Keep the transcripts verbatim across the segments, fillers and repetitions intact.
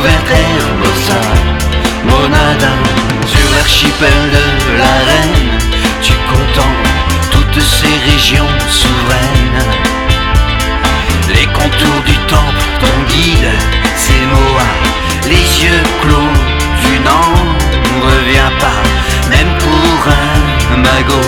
verte Hermosa, Monada, sur l'archipel de la Reine, tu contemples toutes ces régions souveraines. Les contours du temple, ton guide, c'est Moa, les yeux clos, tu n'en reviens pas, même pour un magot.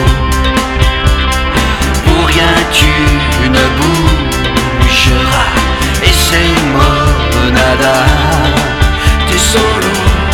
Pour rien tu ne bougeras, et c'est Monada, t'es solo.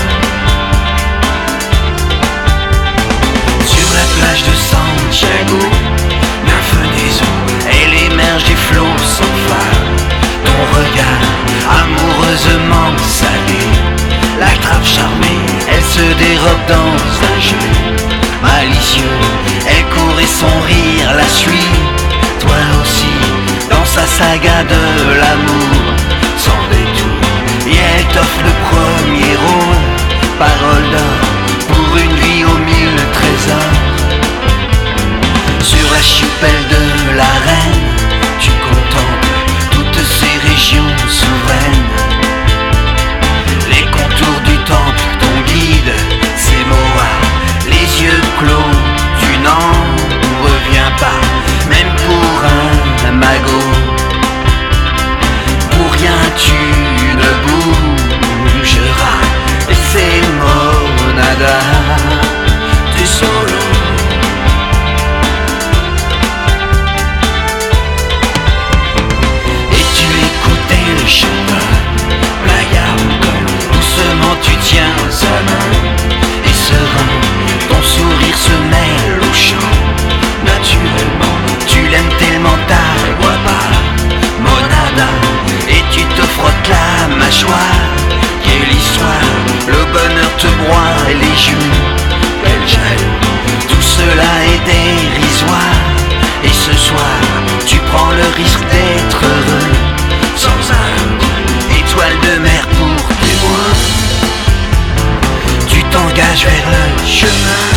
Sur la plage de Santiago, nymphe des eaux, elle émerge des flots sans phare. Ton regard amoureusement salé l'attrape charmée, elle se dérobe dans un jeu malicieux, elle court et son rire la suit. Toi aussi, dans sa saga de l'amour, sans détour, et elle t'offre le premier rôle, parole d'or pour une vie aux mille trésors. Sur l'archipel de la Reine, tu contemples toutes ces régions souveraines. Les contours du temple, ton guide, c'est Moa, les yeux clos, tu n'en reviens pas, même pour un magot. Pour rien tu ne bougeras, et c'est Monada, t'es solo. Et tu écoutais le chanteur, Playa Ucol, doucement tu tiens sa main, et serein, ton sourire se mêle au chant. Naturellement, tu l'aimes tellement ta guapa, Monada, et tu te frottes la mâchoire. Quelle histoire, le bonheur te broie les joues, belle jaloux, tout cela est dérisoire. Et ce soir, tu prends le risque d'être heureux, sans un étoile de mer pour témoin. Tu t'engages vers le chemin.